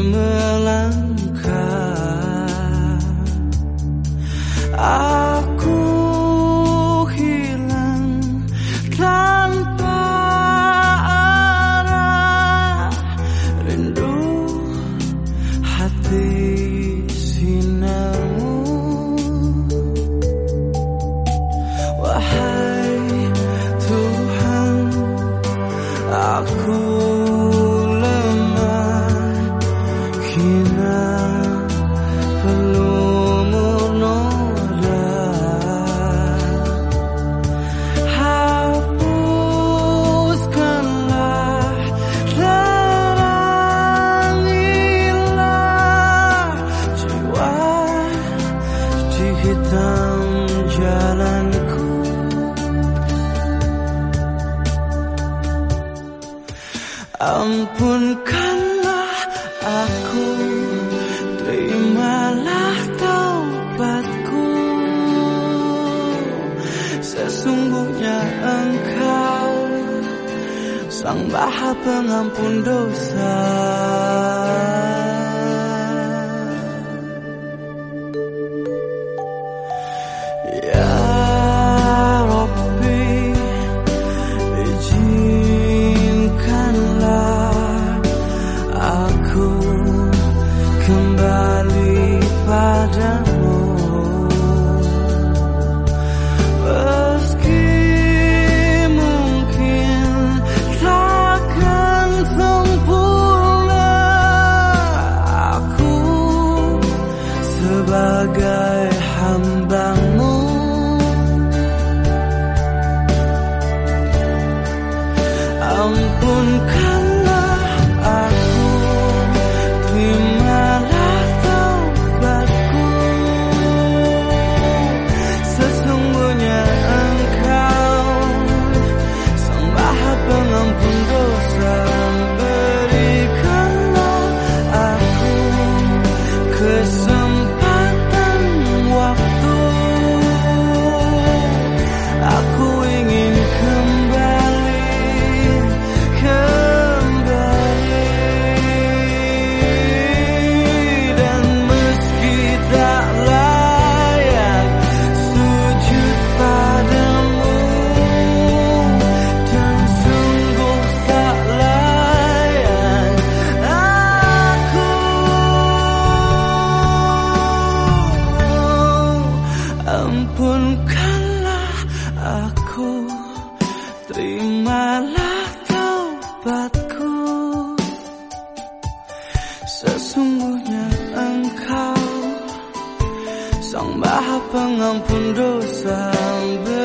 melangkah, aku hilang tanpa arah, rindu hati sinarmu. Wahai Tuhan, aku lemah, hina, pelumur noda. Hapuskanlah, terangilah jiwa di hitam jalanku. Ampunkanlah aku, terimalah taubatku. Sesungguhnya Engkau Sang Maha Pengampun dosa. Ya Rabbi, izinkanlah aku kembali padamu. Meski mungkin takkan sempurna, aku sebagai hamba-Mu. Ampunkanlah aku, terimalah taubatku. Sesungguhnya Engkau Sang Maha Pengampun dosa. Berikanlah aku kesempatan waktu, aku ingin kembali dan meski tak layak sujud padamu, dan sungguh tak layak aku, ampunkanlah aku, terimalah taubatku. Sesungguhnya Engkau Sang Maha Pengampun dosa.